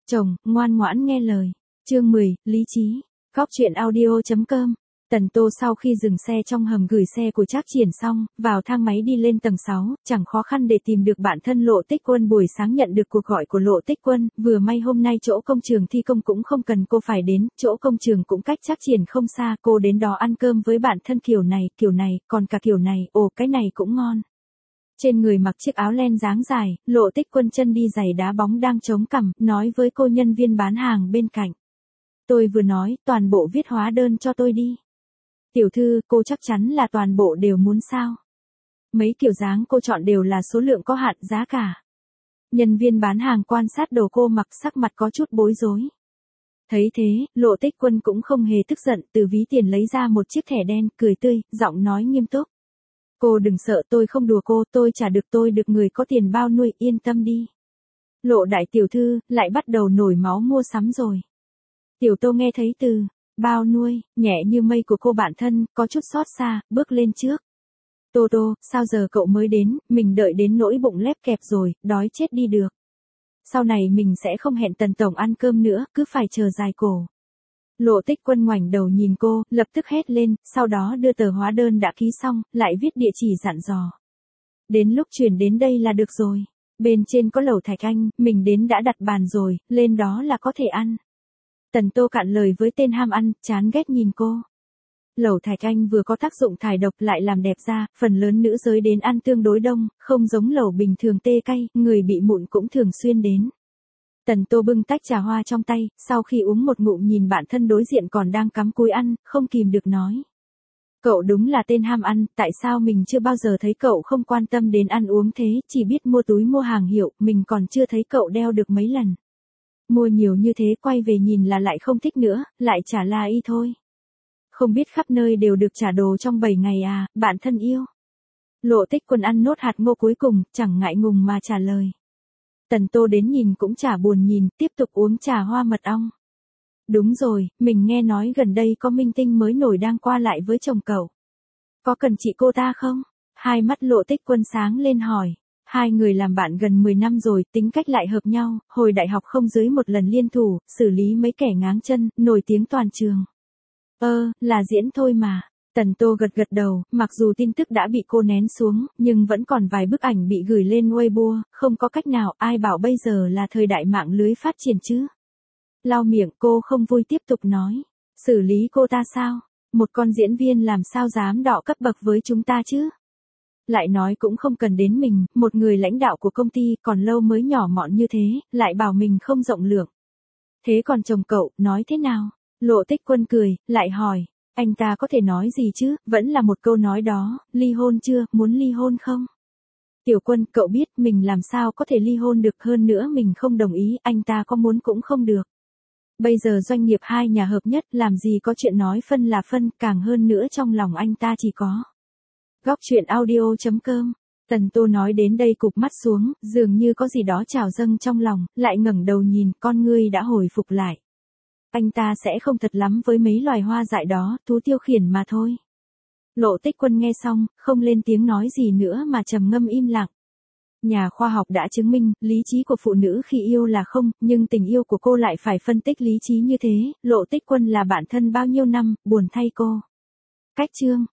Chồng, ngoan ngoãn nghe lời. Chương 10, lý trí. Góc truyện audio.com. Tần Tô sau khi dừng xe trong hầm gửi xe của Trác Triển xong, vào thang máy đi lên tầng 6, chẳng khó khăn để tìm được bạn thân Lộ Tích Quân. Buổi sáng nhận được cuộc gọi của Lộ Tích Quân, vừa may hôm nay chỗ công trường thi công cũng không cần cô phải đến, chỗ công trường cũng cách Trác Triển không xa, cô đến đó ăn cơm với bạn thân kiểu này, còn cả kiểu này, ồ cái này cũng ngon. Trên người mặc chiếc áo len dáng dài, Lộ Tích Quân chân đi giày đá bóng đang chống cằm, nói với cô nhân viên bán hàng bên cạnh. Tôi vừa nói, toàn bộ viết hóa đơn cho tôi đi. Tiểu thư, cô chắc chắn là toàn bộ đều muốn sao? Mấy kiểu dáng cô chọn đều là số lượng có hạn, giá cả. Nhân viên bán hàng quan sát đồ cô mặc, sắc mặt có chút bối rối. Thấy thế, Lộ Tích Quân cũng không hề tức giận, từ ví tiền lấy ra một chiếc thẻ đen, cười tươi, giọng nói nghiêm túc. Cô đừng sợ, tôi không đùa cô, tôi trả được, tôi được người có tiền bao nuôi, yên tâm đi. Lộ đại tiểu thư, lại bắt đầu nổi máu mua sắm rồi. Tiểu Tô nghe thấy từ bao nuôi, nhẹ như mây của cô bạn thân, có chút xót xa, bước lên trước. Tô Tô, sao giờ cậu mới đến, mình đợi đến nỗi bụng lép kẹp rồi, đói chết đi được. Sau này mình sẽ không hẹn Tần Tổng ăn cơm nữa, cứ phải chờ dài cổ. Lộ Tích Quân ngoảnh đầu nhìn cô, lập tức hét lên, sau đó đưa tờ hóa đơn đã ký xong, lại viết địa chỉ dặn dò. Đến lúc chuyển đến đây là được rồi. Bên trên có lẩu Thạch Anh, mình đến đã đặt bàn rồi, lên đó là có thể ăn. Tần Tô cạn lời với tên ham ăn, chán ghét nhìn cô. Lẩu Thạch Anh vừa có tác dụng thải độc lại làm đẹp da, phần lớn nữ giới đến ăn tương đối đông, không giống lẩu bình thường tê cay, người bị mụn cũng thường xuyên đến. Tần Tô bưng tách trà hoa trong tay, sau khi uống một ngụm nhìn bạn thân đối diện còn đang cắm cúi ăn, không kìm được nói. Cậu đúng là tên ham ăn, tại sao mình chưa bao giờ thấy cậu không quan tâm đến ăn uống thế, chỉ biết mua túi mua hàng hiệu, mình còn chưa thấy cậu đeo được mấy lần. Mua nhiều như thế quay về nhìn là lại không thích nữa, lại trả la y thôi. Không biết khắp nơi đều được trả đồ trong 7 ngày à, bạn thân yêu. Lộ Tích Quân ăn nốt hạt ngô cuối cùng, chẳng ngại ngùng mà trả lời. Tần Tô đến nhìn cũng chả buồn nhìn, tiếp tục uống trà hoa mật ong. Đúng rồi, mình nghe nói gần đây có minh tinh mới nổi đang qua lại với chồng cậu. Có cần chị cô ta không? Hai mắt Lộ Tích Quân sáng lên hỏi. Hai người làm bạn gần 10 năm rồi, tính cách lại hợp nhau, hồi đại học không dưới một lần liên thủ, xử lý mấy kẻ ngáng chân, nổi tiếng toàn trường. Là diễn thôi mà. Tần Tô gật gật đầu, mặc dù tin tức đã bị cô nén xuống, nhưng vẫn còn vài bức ảnh bị gửi lên Weibo, không có cách nào, ai bảo bây giờ là thời đại mạng lưới phát triển chứ. Lau miệng, cô không vui tiếp tục nói. Xử lý cô ta sao? Một con diễn viên làm sao dám đọ cấp bậc với chúng ta chứ? Lại nói cũng không cần đến mình, một người lãnh đạo của công ty còn lâu mới nhỏ mọn như thế, lại bảo mình không rộng lượng. Thế còn chồng cậu, nói thế nào? Lộ Tích Quân cười, lại hỏi, anh ta có thể nói gì chứ, vẫn là một câu nói đó, ly hôn chưa, muốn ly hôn không? Tiểu Quân, cậu biết mình làm sao có thể ly hôn được, hơn nữa mình không đồng ý, anh ta có muốn cũng không được. Bây giờ doanh nghiệp hai nhà hợp nhất, làm gì có chuyện nói phân là phân, càng hơn nữa trong lòng anh ta chỉ có. Góc truyện audio.com. Tần Tô nói đến đây cụp mắt xuống, dường như có gì đó trào dâng trong lòng, lại ngẩng đầu nhìn, con ngươi đã hồi phục lại. Anh ta sẽ không thật lắm với mấy loài hoa dại đó, thú tiêu khiển mà thôi. Lộ Tích Quân nghe xong, không lên tiếng nói gì nữa mà trầm ngâm im lặng. Nhà khoa học đã chứng minh, lý trí của phụ nữ khi yêu là không, nhưng tình yêu của cô lại phải phân tích lý trí như thế. Lộ Tích Quân là bạn thân bao nhiêu năm, buồn thay cô. Cách chương.